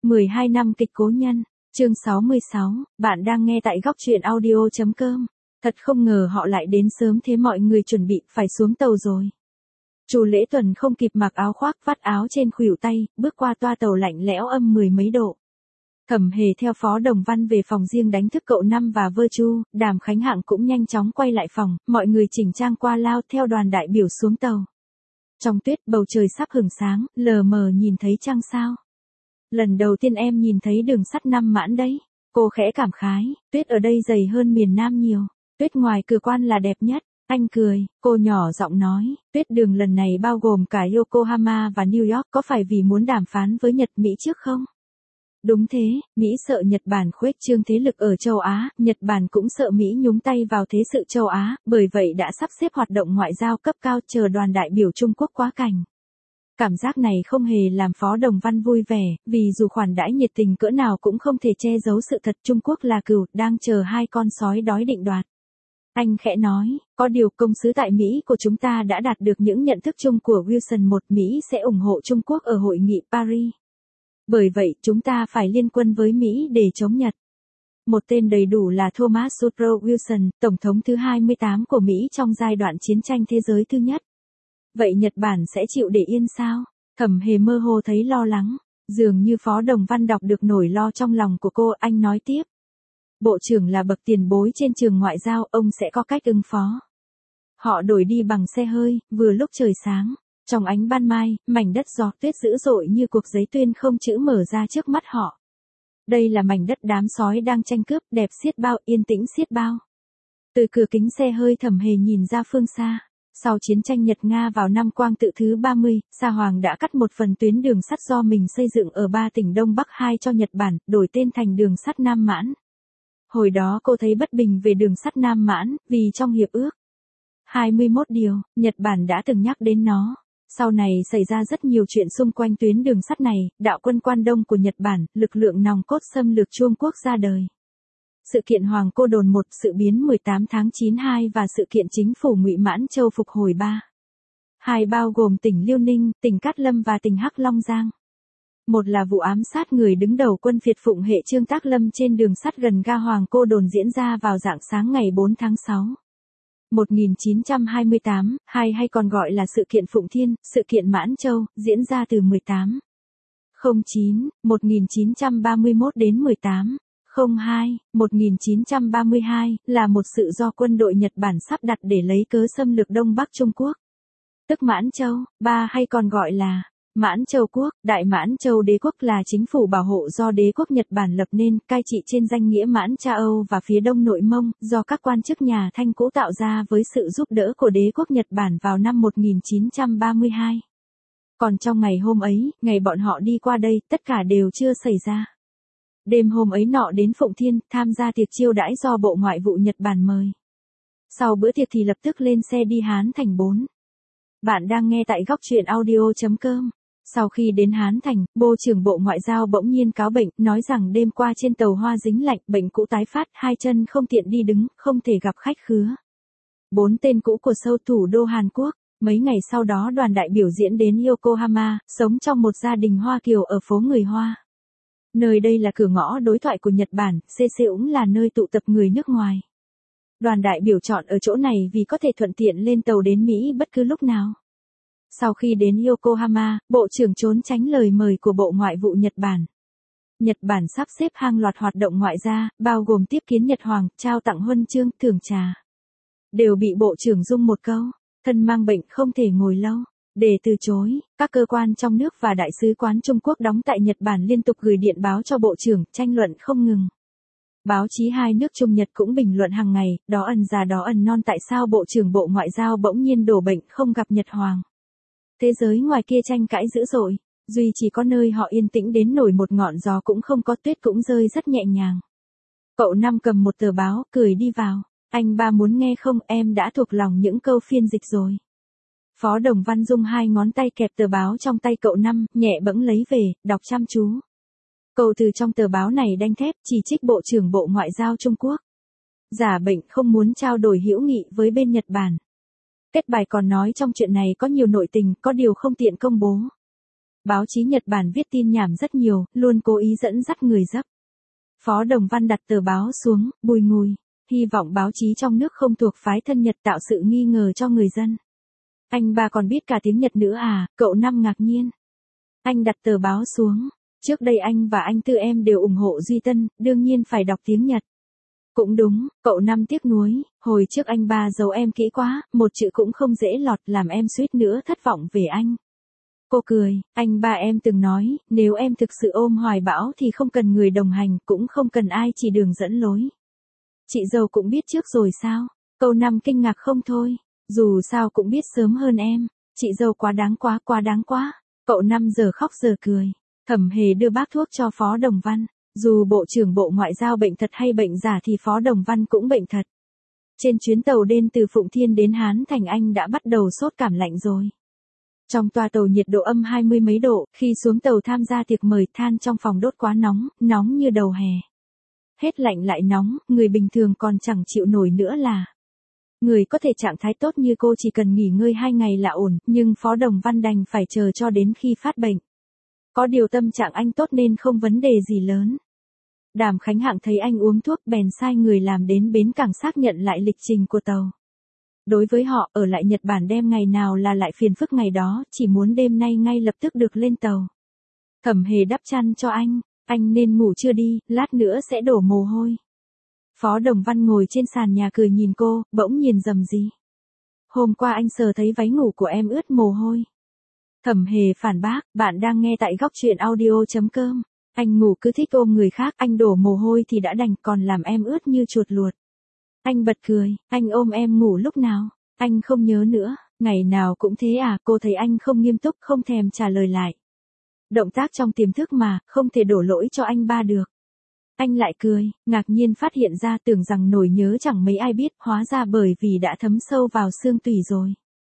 12 năm kịch cố nhân, chương 66, bạn đang nghe tại góc truyện audio.com. Thật không ngờ họ lại đến sớm thế, mọi người chuẩn bị phải xuống tàu rồi. Chu Lễ Tuần không kịp mặc áo khoác, vắt áo trên khuỷu tay, bước qua toa tàu lạnh lẽo âm 10 mấy độ. Thẩm Hề theo Phó Đồng Văn về phòng riêng đánh thức cậu Năm và Vơ Chu, Đàm Khánh Hạng cũng nhanh chóng quay lại phòng, mọi người chỉnh trang qua lao theo đoàn đại biểu xuống tàu. Trong tuyết, bầu trời sắp hửng sáng, lờ mờ nhìn thấy trăng sao. Lần đầu tiên em nhìn thấy đường sắt Nam Mãn đấy. Cô khẽ cảm khái, tuyết ở đây dày hơn miền Nam nhiều. Tuyết ngoài cửa quan là đẹp nhất. Anh cười, cô nhỏ giọng nói, tuyết đường lần này bao gồm cả Yokohama và New York, có phải vì muốn đàm phán với Nhật Mỹ trước không? Đúng thế, Mỹ sợ Nhật Bản khuếch trương thế lực ở châu Á, Nhật Bản cũng sợ Mỹ nhúng tay vào thế sự châu Á, bởi vậy đã sắp xếp hoạt động ngoại giao cấp cao chờ đoàn đại biểu Trung Quốc quá cảnh. Cảm giác này không hề làm Phó Đồng Văn vui vẻ, vì dù khoản đãi nhiệt tình cỡ nào cũng không thể che giấu sự thật, Trung Quốc là cừu, đang chờ hai con sói đói định đoạt. Anh khẽ nói, có điều công sứ tại Mỹ của chúng ta đã đạt được những nhận thức chung của Wilson. Một, Mỹ sẽ ủng hộ Trung Quốc ở hội nghị Paris. Bởi vậy, chúng ta phải liên quân với Mỹ để chống Nhật. Một tên đầy đủ là Thomas Woodrow Wilson, Tổng thống thứ 28 của Mỹ trong giai đoạn chiến tranh thế giới thứ nhất. Vậy Nhật Bản sẽ chịu để yên sao? Thẩm Hề mơ hồ thấy lo lắng. Dường như Phó Đồng Văn đọc được nỗi lo trong lòng của cô, anh nói tiếp. Bộ trưởng là bậc tiền bối trên trường ngoại giao, ông sẽ có cách ứng phó. Họ đổi đi bằng xe hơi, vừa lúc trời sáng. Trong ánh ban mai, mảnh đất giọt tuyết dữ dội như cuộc giấy tuyên không chữ mở ra trước mắt họ. Đây là mảnh đất đám sói đang tranh cướp, đẹp xiết bao, yên tĩnh xiết bao. Từ cửa kính xe hơi, Thẩm Hề nhìn ra phương xa. Sau chiến tranh Nhật-Nga vào năm Quang Tự thứ 30, Sa Hoàng đã cắt một phần tuyến đường sắt do mình xây dựng ở 3 tỉnh Đông Bắc 2 cho Nhật Bản, đổi tên thành đường sắt Nam Mãn. Hồi đó cô thấy bất bình về đường sắt Nam Mãn, vì trong hiệp ước 21 điều, Nhật Bản đã từng nhắc đến nó. Sau này xảy ra rất nhiều chuyện xung quanh tuyến đường sắt này, đạo quân Quan Đông của Nhật Bản, lực lượng nòng cốt xâm lược Trung Quốc ra đời. Sự kiện Hoàng Cô Đồn 1, sự biến 18 tháng 9 2 và sự kiện chính phủ Ngụy Mãn Châu phục hồi 3. 2 bao gồm tỉnh Liêu Ninh, tỉnh Cát Lâm và tỉnh Hắc Long Giang. Một là vụ ám sát người đứng đầu quân phiệt Phụng Hệ Trương Tác Lâm trên đường sắt gần ga Hoàng Cô Đồn diễn ra vào rạng sáng ngày 4 tháng 6. 1928, hay còn gọi là sự kiện Phụng Thiên, sự kiện Mãn Châu, diễn ra từ 1809, 1931 đến 1802, 1932, là một sự do quân đội Nhật Bản sắp đặt để lấy cớ xâm lược Đông Bắc Trung Quốc. Tức Mãn Châu, hay còn gọi là Mãn Châu Quốc, Đại Mãn Châu Đế quốc là chính phủ bảo hộ do đế quốc Nhật Bản lập nên, cai trị trên danh nghĩa Mãn Cha Âu và phía đông nội Mông, do các quan chức nhà Thanh cũ tạo ra với sự giúp đỡ của đế quốc Nhật Bản vào năm 1932. Còn trong ngày hôm ấy, ngày bọn họ đi qua đây, tất cả đều chưa xảy ra. Đêm hôm ấy nọ đến Phụng Thiên, tham gia tiệc chiêu đãi do Bộ Ngoại vụ Nhật Bản mời. Sau bữa tiệc thì lập tức lên xe đi Hán Thành 4. Bạn đang nghe tại góc truyện audio.com. Sau khi đến Hán Thành, Bộ trưởng Bộ Ngoại giao bỗng nhiên cáo bệnh, nói rằng đêm qua trên tàu hoa dính lạnh, bệnh cũ tái phát, hai chân không tiện đi đứng, không thể gặp khách khứa. 4 tên cũ của Seoul, thủ đô Hàn Quốc. Mấy ngày sau đó đoàn đại biểu diễn đến Yokohama, sống trong một gia đình Hoa Kiều ở phố người Hoa. Nơi đây là cửa ngõ đối thoại của Nhật Bản, cũng là nơi tụ tập người nước ngoài. Đoàn đại biểu chọn ở chỗ này vì có thể thuận tiện lên tàu đến Mỹ bất cứ lúc nào. Sau khi đến Yokohama, Bộ trưởng trốn tránh lời mời của Bộ Ngoại vụ Nhật Bản. Nhật Bản sắp xếp hàng loạt hoạt động ngoại giao, bao gồm tiếp kiến Nhật Hoàng, trao tặng huân chương, thưởng trà. Đều bị Bộ trưởng dung một câu, thân mang bệnh không thể ngồi lâu. Để từ chối, các cơ quan trong nước và Đại sứ quán Trung Quốc đóng tại Nhật Bản liên tục gửi điện báo cho Bộ trưởng, tranh luận không ngừng. Báo chí hai nước Trung Nhật cũng bình luận hàng ngày, đó ẩn già đó ẩn non, tại sao Bộ trưởng Bộ Ngoại giao bỗng nhiên đổ bệnh không gặp Nhật Hoàng. Thế giới ngoài kia tranh cãi dữ dội, duy chỉ có nơi họ yên tĩnh đến nổi một ngọn gió cũng không có, tuyết cũng rơi rất nhẹ nhàng. Cậu Năm cầm một tờ báo, cười đi vào. Anh ba muốn nghe không, em đã thuộc lòng những câu phiên dịch rồi. Phó Đồng Văn dùng 2 ngón tay kẹp tờ báo trong tay cậu Năm, nhẹ bẫng lấy về, đọc chăm chú. Câu từ trong tờ báo này đanh thép chỉ trích Bộ trưởng Bộ Ngoại giao Trung Quốc. Giả bệnh không muốn trao đổi hữu nghị với bên Nhật Bản. Kết bài còn nói trong chuyện này có nhiều nội tình, có điều không tiện công bố. Báo chí Nhật Bản viết tin nhảm rất nhiều, luôn cố ý dẫn dắt người dấp. Phó Đồng Văn đặt tờ báo xuống, bùi ngùi, hy vọng báo chí trong nước không thuộc phái thân Nhật tạo sự nghi ngờ cho người dân. Anh ba còn biết cả tiếng Nhật nữa à, cậu Năm ngạc nhiên. Anh đặt tờ báo xuống, trước đây anh và anh Tư em đều ủng hộ Duy Tân, đương nhiên phải đọc tiếng Nhật. Cũng đúng, cậu Năm tiếc nuối, hồi trước anh ba giấu em kỹ quá, một chữ cũng không dễ lọt làm em suýt nữa thất vọng về anh. Cô cười, anh ba em từng nói, nếu em thực sự ôm hoài bão thì không cần người đồng hành, cũng không cần ai chỉ đường dẫn lối. Chị dâu cũng biết trước rồi sao? Câu Năm kinh ngạc không thôi, dù sao cũng biết sớm hơn em, chị dâu quá đáng quá. Cậu Năm giờ khóc giờ cười, Thẩm Hề đưa bác thuốc cho Phó Đồng Văn, dù Bộ trưởng Bộ Ngoại giao bệnh thật hay bệnh giả thì Phó Đồng Văn cũng bệnh thật. Trên chuyến tàu đêm từ Phụng Thiên đến Hán Thành anh đã bắt đầu sốt cảm lạnh rồi. Trong toa tàu nhiệt độ âm 20 mấy độ, khi xuống tàu tham gia tiệc mời than trong phòng đốt quá nóng, nóng như đầu hè. Hết lạnh lại nóng, người bình thường còn chẳng chịu nổi nữa là. Người có thể trạng thái tốt như cô chỉ cần nghỉ ngơi 2 ngày là ổn, nhưng Phó Đồng Văn đành phải chờ cho đến khi phát bệnh. Có điều tâm trạng anh tốt nên không vấn đề gì lớn. Đàm Khánh Hạng thấy anh uống thuốc bèn sai người làm đến bến cảng xác nhận lại lịch trình của tàu. Đối với họ, ở lại Nhật Bản đêm ngày nào là lại phiền phức ngày đó, chỉ muốn đêm nay ngay lập tức được lên tàu. Thẩm Hề đắp chăn cho anh nên ngủ chưa đi, lát nữa sẽ đổ mồ hôi. Phó Đồng Văn ngồi trên sàn nhà cười nhìn cô, bỗng nhiên rầm rì. Hôm qua anh sờ thấy váy ngủ của em ướt mồ hôi. Thẩm Hề phản bác, bạn đang nghe tại góc truyện audio.com. Anh ngủ cứ thích ôm người khác, anh đổ mồ hôi thì đã đành còn làm em ướt như chuột luột. Anh bật cười, anh ôm em ngủ lúc nào? Anh không nhớ nữa, ngày nào cũng thế à? Cô thấy anh không nghiêm túc, không thèm trả lời lại. Động tác trong tiềm thức mà, không thể đổ lỗi cho anh ba được. Anh lại cười, ngạc nhiên phát hiện ra tưởng rằng nỗi nhớ chẳng mấy ai biết, hóa ra bởi vì đã thấm sâu vào xương tủy rồi.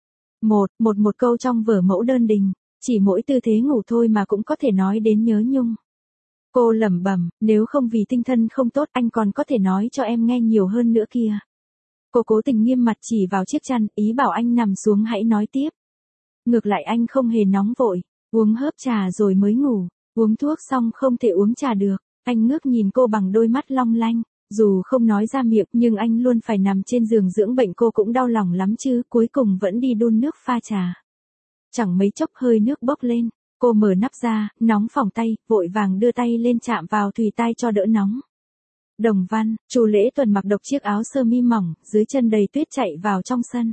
Một câu trong vở Mẫu Đơn Đình, chỉ mỗi tư thế ngủ thôi mà cũng có thể nói đến nhớ nhung. Cô lẩm bẩm, nếu không vì tinh thần không tốt anh còn có thể nói cho em nghe nhiều hơn nữa kìa. Cô cố tình nghiêm mặt chỉ vào chiếc chăn, ý bảo anh nằm xuống hãy nói tiếp. Ngược lại anh không hề nóng vội, uống hớp trà rồi mới ngủ, uống thuốc xong không thể uống trà được. Anh ngước nhìn cô bằng đôi mắt long lanh, dù không nói ra miệng nhưng anh luôn phải nằm trên giường dưỡng bệnh cô cũng đau lòng lắm chứ, cuối cùng vẫn đi đun nước pha trà. Chẳng mấy chốc hơi nước bốc lên, cô mở nắp ra, nóng phỏng tay, vội vàng đưa tay lên chạm vào thùy tai cho đỡ nóng. Đồng Văn, Chu Lễ Tuần mặc độc chiếc áo sơ mi mỏng, dưới chân đầy tuyết chạy vào trong sân.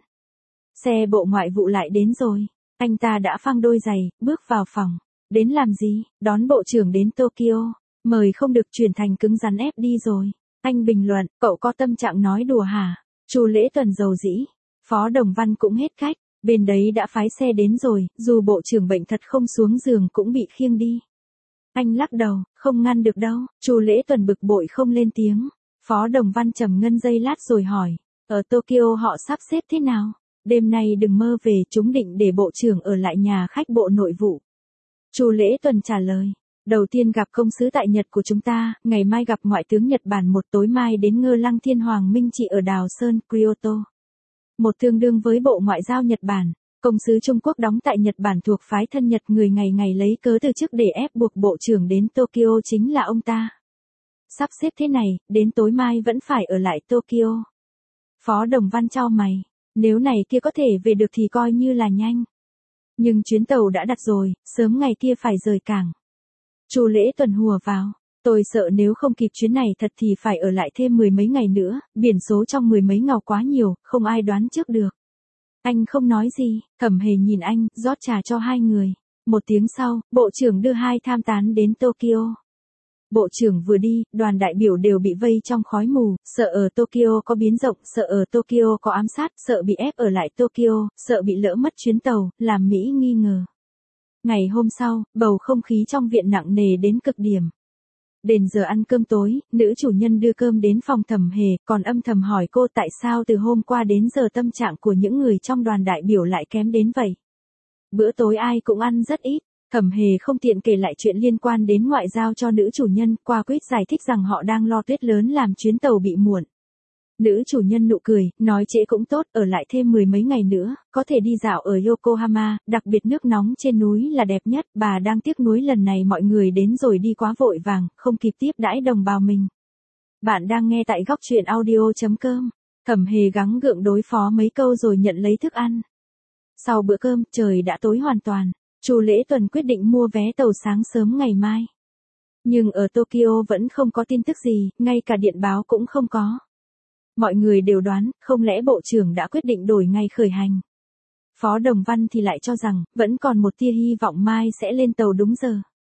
Xe Bộ Ngoại vụ lại đến rồi, anh ta đã phang đôi giày, bước vào phòng. Đến làm gì? Đón Bộ trưởng đến Tokyo. Mời không được chuyển thành cứng rắn ép đi rồi. Anh bình luận, cậu có tâm trạng nói đùa hả? Chu Lễ Tuần dầu dĩ. Phó Đồng Văn cũng hết cách, bên đấy đã phái xe đến rồi, dù bộ trưởng bệnh thật không xuống giường cũng bị khiêng đi. Anh lắc đầu, không ngăn được đâu. Chu Lễ Tuần bực bội không lên tiếng. Phó Đồng Văn trầm ngâm giây lát rồi hỏi, ở Tokyo họ sắp xếp thế nào? Đêm nay đừng mơ về, chúng định để bộ trưởng ở lại nhà khách Bộ Nội vụ. Chu Lễ Tuần trả lời. Đầu tiên gặp công sứ tại Nhật của chúng ta, ngày mai gặp ngoại tướng Nhật Bản, một tối mai đến Ngơ Lăng Thiên Hoàng Minh Trị ở Đào Sơn, Kyoto. Một tương đương với Bộ Ngoại giao Nhật Bản, công sứ Trung Quốc đóng tại Nhật Bản thuộc phái thân Nhật, người ngày ngày lấy cớ từ chức để ép buộc bộ trưởng đến Tokyo chính là ông ta. Sắp xếp thế này, đến tối mai vẫn phải ở lại Tokyo. Phó Đồng Văn chau mày, nếu này kia có thể về được thì coi như là nhanh. Nhưng chuyến tàu đã đặt rồi, sớm ngày kia phải rời cảng. Chu Lễ Tuần hùa vào, tôi sợ nếu không kịp chuyến này thật thì phải ở lại thêm 10 mấy ngày nữa, biển số trong 10 mấy ngào quá nhiều, không ai đoán trước được. Anh không nói gì, Thẩm Hề nhìn anh, rót trà cho hai người. Một tiếng sau, bộ trưởng đưa hai tham tán đến Tokyo. Bộ trưởng vừa đi, đoàn đại biểu đều bị vây trong khói mù, sợ ở Tokyo có biến động, sợ ở Tokyo có ám sát, sợ bị ép ở lại Tokyo, sợ bị lỡ mất chuyến tàu, làm Mỹ nghi ngờ. Ngày hôm sau, bầu không khí trong viện nặng nề đến cực điểm. Đến giờ ăn cơm tối, nữ chủ nhân đưa cơm đến phòng Thẩm Hề, còn âm thầm hỏi cô tại sao từ hôm qua đến giờ tâm trạng của những người trong đoàn đại biểu lại kém đến vậy. Bữa tối ai cũng ăn rất ít, Thẩm Hề không tiện kể lại chuyện liên quan đến ngoại giao cho nữ chủ nhân, qua quýt giải thích rằng họ đang lo tuyết lớn làm chuyến tàu bị muộn. Nữ chủ nhân nụ cười, nói trễ cũng tốt, ở lại thêm 10 mấy ngày nữa, có thể đi dạo ở Yokohama, đặc biệt nước nóng trên núi là đẹp nhất, bà đang tiếc nuối lần này mọi người đến rồi đi quá vội vàng, không kịp tiếp đãi đồng bào mình. Bạn đang nghe tại góc truyện audio.com. Thẩm Hề gắng gượng đối phó mấy câu rồi nhận lấy thức ăn. Sau bữa cơm, trời đã tối hoàn toàn. Chu Lễ Tuần quyết định mua vé tàu sáng sớm ngày mai. Nhưng ở Tokyo vẫn không có tin tức gì, ngay cả điện báo cũng không có. Mọi người đều đoán, không lẽ Bộ trưởng đã quyết định đổi ngày khởi hành. Phó Đồng Văn thì lại cho rằng, vẫn còn một tia hy vọng mai sẽ lên tàu đúng giờ.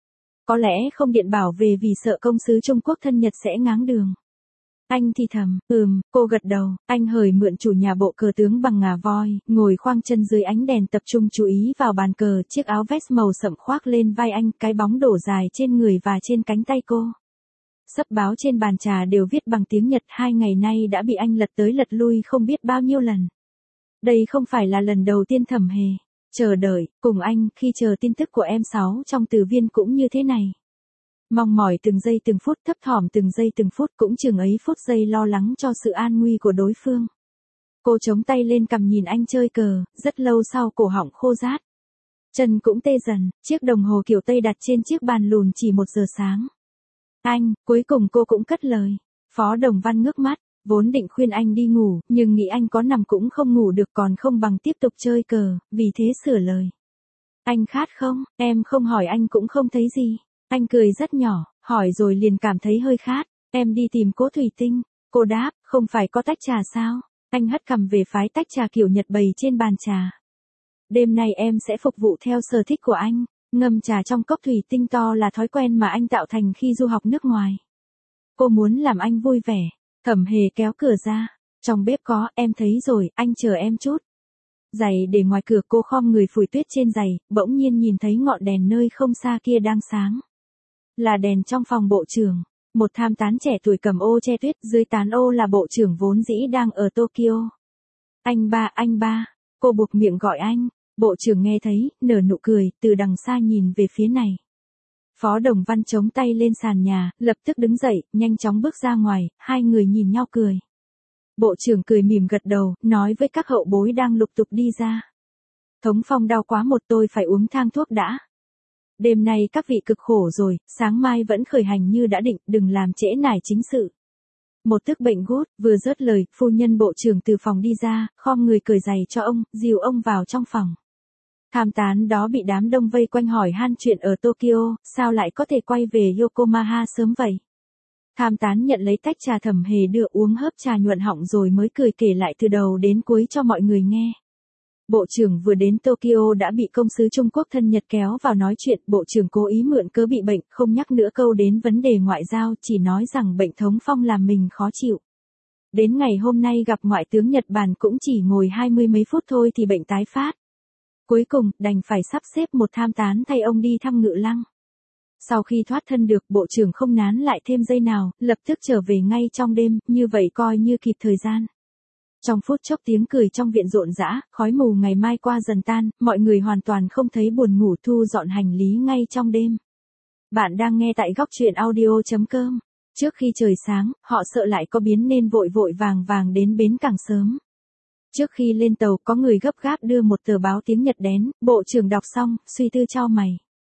Có lẽ không điện bảo về vì sợ công sứ Trung Quốc thân Nhật sẽ ngáng đường. Anh thì thầm, cô gật đầu, anh hời mượn chủ nhà bộ cờ tướng bằng ngà voi, ngồi khoang chân dưới ánh đèn tập trung chú ý vào bàn cờ, chiếc áo vest màu sậm khoác lên vai anh, cái bóng đổ dài trên người và trên cánh tay cô. Sấp báo trên bàn trà đều viết bằng tiếng Nhật, 2 ngày nay đã bị anh lật tới lật lui không biết bao nhiêu lần. Đây không phải là lần đầu tiên Thẩm Hề chờ đợi, cùng anh, khi chờ tin tức của em Sáu trong từ viên cũng như thế này. Mong mỏi từng giây từng phút, thấp thỏm từng giây từng phút, cũng chừng ấy phút giây lo lắng cho sự an nguy của đối phương. Cô chống tay lên cằm nhìn anh chơi cờ, rất lâu sau cổ họng khô rát. Chân cũng tê dần, chiếc đồng hồ kiểu Tây đặt trên chiếc bàn lùn chỉ 1 giờ sáng. Anh, cuối cùng cô cũng cất lời. Phó Đồng Văn ngước mắt, vốn định khuyên anh đi ngủ, nhưng nghĩ anh có nằm cũng không ngủ được còn không bằng tiếp tục chơi cờ, vì thế sửa lời. Anh khát không? Em không hỏi anh cũng không thấy gì. Anh cười rất nhỏ, hỏi rồi liền cảm thấy hơi khát. Em đi tìm Cố Thủy Tinh. Cô đáp, không phải có tách trà sao? Anh hất cằm về phái tách trà kiểu Nhật bày trên bàn trà. Đêm nay em sẽ phục vụ theo sở thích của anh. Ngâm trà trong cốc thủy tinh to là thói quen mà anh tạo thành khi du học nước ngoài. Cô muốn làm anh vui vẻ. Thẩm Hề kéo cửa ra. Trong bếp có, em thấy rồi, anh chờ em chút. Giày để ngoài cửa, cô khom người phủi tuyết trên giày, bỗng nhiên nhìn thấy ngọn đèn nơi không xa kia đang sáng. Là đèn trong phòng bộ trưởng. Một tham tán trẻ tuổi cầm ô che tuyết, dưới tán ô là bộ trưởng vốn dĩ đang ở Tokyo. Anh ba, cô buộc miệng gọi anh. Bộ trưởng nghe thấy, nở nụ cười, từ đằng xa nhìn về phía này. Phó Đồng Văn chống tay lên sàn nhà, lập tức đứng dậy, nhanh chóng bước ra ngoài, hai người nhìn nhau cười. Bộ trưởng cười mỉm gật đầu, nói với các hậu bối đang lục tục đi ra. Thống Phong đau quá tôi phải uống thang thuốc đã. Đêm nay các vị cực khổ rồi, sáng mai vẫn khởi hành như đã định, đừng làm trễ nải chính sự. Một tức bệnh gút, vừa dứt lời, phu nhân bộ trưởng từ phòng đi ra, khom người cởi giày cho ông, dìu ông vào trong phòng. Tham tán đó bị đám đông vây quanh hỏi han chuyện ở Tokyo, sao lại có thể quay về Yokohama sớm vậy? Tham tán nhận lấy tách trà Thẩm Hề đưa uống hớp trà nhuận họng rồi mới cười kể lại từ đầu đến cuối cho mọi người nghe. Bộ trưởng vừa đến Tokyo đã bị công sứ Trung Quốc thân Nhật kéo vào nói chuyện, bộ trưởng cố ý mượn cớ bị bệnh, không nhắc nữa câu đến vấn đề ngoại giao, chỉ nói rằng bệnh Thống Phong làm mình khó chịu. Đến ngày hôm nay gặp ngoại tướng Nhật Bản cũng chỉ ngồi 20 mấy phút thôi thì bệnh tái phát. Cuối cùng, đành phải sắp xếp một tham tán thay ông đi thăm Ngự Lăng. Sau khi thoát thân được, bộ trưởng không nán lại thêm giây nào, lập tức trở về ngay trong đêm, như vậy coi như kịp thời gian. Trong phút chốc tiếng cười trong viện rộn rã, khói mù ngày mai qua dần tan, mọi người hoàn toàn không thấy buồn ngủ thu dọn hành lý ngay trong đêm. Bạn đang nghe tại góc truyện audio.com. Trước khi trời sáng, họ sợ lại có biến nên vội vội vàng đến bến cảng sớm. Trước khi lên tàu có người gấp gáp đưa một tờ báo tiếng Nhật đến, bộ trưởng đọc xong, suy tư chau mày.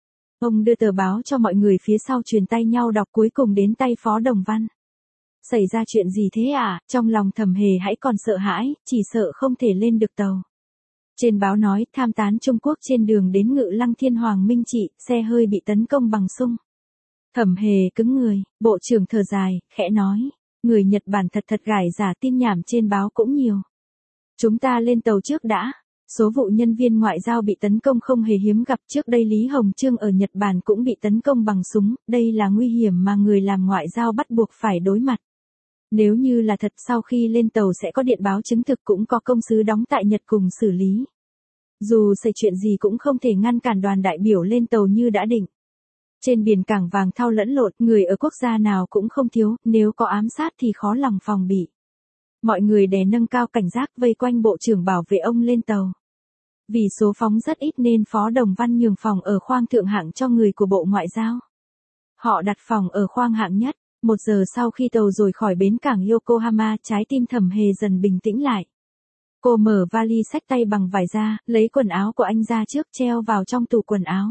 Ông đưa tờ báo cho mọi người phía sau truyền tay nhau đọc cuối cùng đến tay Phó Đồng Văn. Xảy ra chuyện gì thế à? Trong lòng Thẩm Hề hãy còn sợ hãi, chỉ sợ không thể lên được tàu. Trên báo nói, tham tán Trung Quốc trên đường đến Ngự Lăng Thiên Hoàng Minh Trị, xe hơi bị tấn công bằng sung. Thẩm Hề cứng người, bộ trưởng thở dài, khẽ nói, người Nhật Bản thật gài giả tin nhảm trên báo cũng nhiều. Chúng ta lên tàu trước đã. Số vụ nhân viên ngoại giao bị tấn công không hề hiếm gặp, trước đây Lý Hồng Chương ở Nhật Bản cũng bị tấn công bằng súng, đây là nguy hiểm mà người làm ngoại giao bắt buộc phải đối mặt. Nếu như là thật, sau khi lên tàu sẽ có điện báo chứng thực, cũng có công sứ đóng tại Nhật cùng xử lý. Dù xảy chuyện gì cũng không thể ngăn cản đoàn đại biểu lên tàu như đã định. Trên biển cảng vàng thau lẫn lộn, người ở quốc gia nào cũng không thiếu, nếu có ám sát thì khó lòng phòng bị. Mọi người đè nâng cao cảnh giác vây quanh bộ trưởng bảo vệ ông lên tàu. Vì số phóng rất ít nên Phó Đồng Văn nhường phòng ở khoang thượng hạng cho người của Bộ Ngoại giao. Họ đặt phòng ở khoang hạng nhất. 1 giờ sau khi tàu rời khỏi bến cảng Yokohama, trái tim Thẩm Hề dần bình tĩnh lại. Cô mở vali xách tay bằng vải ra, lấy quần áo của anh ra trước treo vào trong tủ quần áo.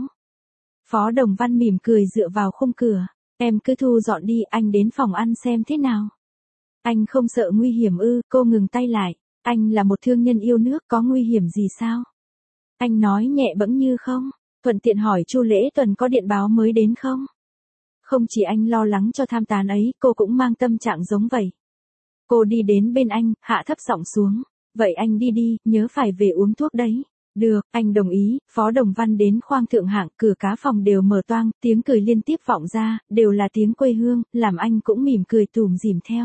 Phó Đồng Văn mỉm cười dựa vào khung cửa. Em cứ thu dọn đi, anh đến phòng ăn xem thế nào. Anh không sợ nguy hiểm ư? Cô ngừng tay lại. Anh là một thương nhân yêu nước, có nguy hiểm gì sao? Anh nói nhẹ bẫng như không. Thuận tiện hỏi Chu Lễ Tuần có điện báo mới đến không? Không chỉ anh lo lắng cho tham tán ấy, cô cũng mang tâm trạng giống vậy. Cô đi đến bên anh, hạ thấp giọng xuống. Vậy anh đi đi, nhớ phải về uống thuốc đấy. Được, anh đồng ý. Phó Đồng Văn đến khoang thượng hạng, cửa cá phòng đều mở toang, tiếng cười liên tiếp vọng ra, đều là tiếng quê hương, làm anh cũng mỉm cười tủm tỉm theo.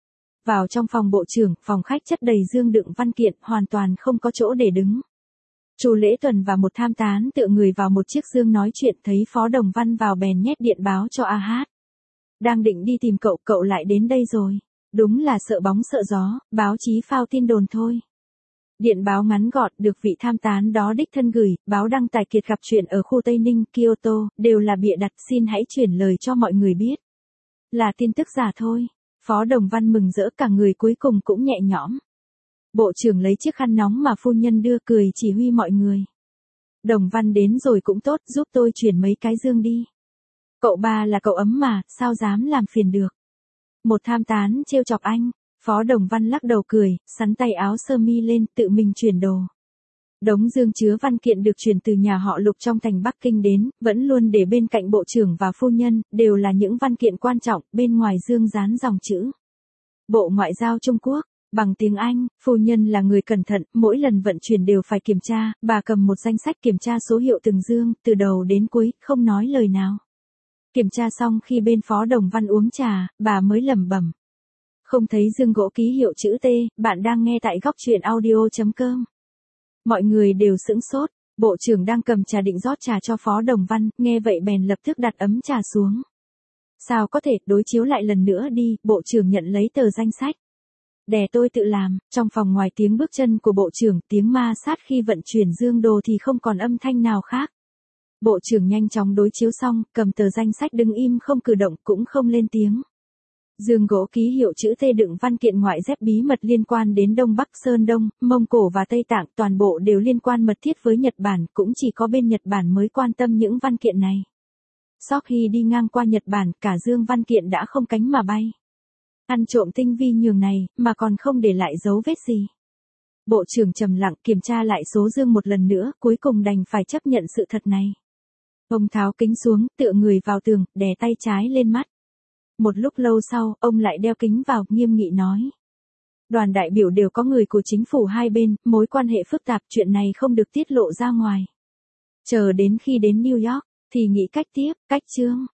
Vào trong phòng bộ trưởng, phòng khách chất đầy dương đựng văn kiện, hoàn toàn không có chỗ để đứng. Chu Lễ Tuần và một tham tán tựa người vào một chiếc giường nói chuyện, thấy Phó Đồng Văn vào bèn nhét điện báo cho A Hát. Đang định đi tìm cậu, cậu lại đến đây rồi. Đúng là sợ bóng sợ gió, báo chí phao tin đồn thôi. Điện báo ngắn gọn được vị tham tán đó đích thân gửi, báo đăng tải Kiệt gặp chuyện ở khu Tây Ninh, Kyoto, đều là bịa đặt, xin hãy chuyển lời cho mọi người biết. Là tin tức giả thôi. Phó Đồng Văn mừng rỡ, cả người cuối cùng cũng nhẹ nhõm. Bộ trưởng lấy chiếc khăn nóng mà phu nhân đưa, cười chỉ huy mọi người. Đồng Văn đến rồi cũng tốt, giúp tôi chuyển mấy cái dương đi. Cậu ba là cậu ấm mà, sao dám làm phiền được. Một tham tán trêu chọc anh. Phó Đồng Văn lắc đầu cười, sắn tay áo sơ mi lên, tự mình chuyển đồ. Đống dương chứa văn kiện được chuyển từ nhà họ Lục trong thành Bắc Kinh đến, vẫn luôn để bên cạnh bộ trưởng và phu nhân, đều là những văn kiện quan trọng, bên ngoài dương dán dòng chữ. Bộ Ngoại giao Trung Quốc, bằng tiếng Anh, phu nhân là người cẩn thận, mỗi lần vận chuyển đều phải kiểm tra, bà cầm một danh sách kiểm tra số hiệu từng dương, từ đầu đến cuối, không nói lời nào. Kiểm tra xong khi bên Phó Đồng Văn uống trà, bà mới lẩm bẩm. Không thấy dương gỗ ký hiệu chữ T, bạn đang nghe tại góc truyện audio.com. Mọi người đều sững sốt, bộ trưởng đang cầm trà định rót trà cho Phó Đồng Văn, nghe vậy bèn lập tức đặt ấm trà xuống. Sao có thể, đối chiếu lại lần nữa đi, bộ trưởng nhận lấy tờ danh sách. Để tôi tự làm. Trong phòng ngoài tiếng bước chân của bộ trưởng, tiếng ma sát khi vận chuyển dương đồ thì không còn âm thanh nào khác. Bộ trưởng nhanh chóng đối chiếu xong, cầm tờ danh sách đứng im không cử động, cũng không lên tiếng. Dương gỗ ký hiệu chữ T đựng văn kiện ngoại dép bí mật liên quan đến Đông Bắc Sơn Đông, Mông Cổ và Tây Tạng, toàn bộ đều liên quan mật thiết với Nhật Bản, cũng chỉ có bên Nhật Bản mới quan tâm những văn kiện này. Sau khi đi ngang qua Nhật Bản, cả dương văn kiện đã không cánh mà bay. Ăn trộm tinh vi nhường này, mà còn không để lại dấu vết gì. Bộ trưởng trầm lặng kiểm tra lại số dương một lần nữa, cuối cùng đành phải chấp nhận sự thật này. Ông tháo kính xuống, tựa người vào tường, đè tay trái lên mắt. Một lúc lâu sau, ông lại đeo kính vào, nghiêm nghị nói. Đoàn đại biểu đều có người của chính phủ hai bên, mối quan hệ phức tạp, chuyện này không được tiết lộ ra ngoài. Chờ đến khi đến New York, thì nghĩ cách tiếp, cách chương.